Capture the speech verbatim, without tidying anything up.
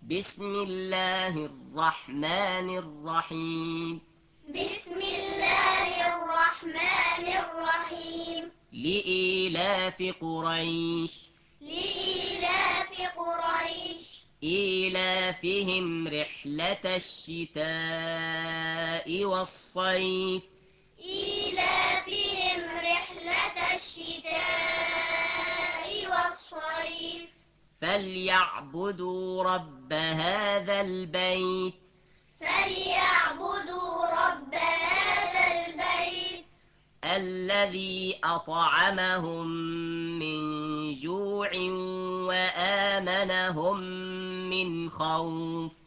بسم الله الرحمن الرحيم بسم الله الرحمن الرحيم لإيلاف قريش لإيلاف قريش إيلافهم رحلة الشتاء والصيف إيلافهم رحلة الشتاء والصيف فليعبدوا رب هذا البيت فليعبدوا رب هذا البيت الذي أطعمهم من جوع وآمنهم من خوف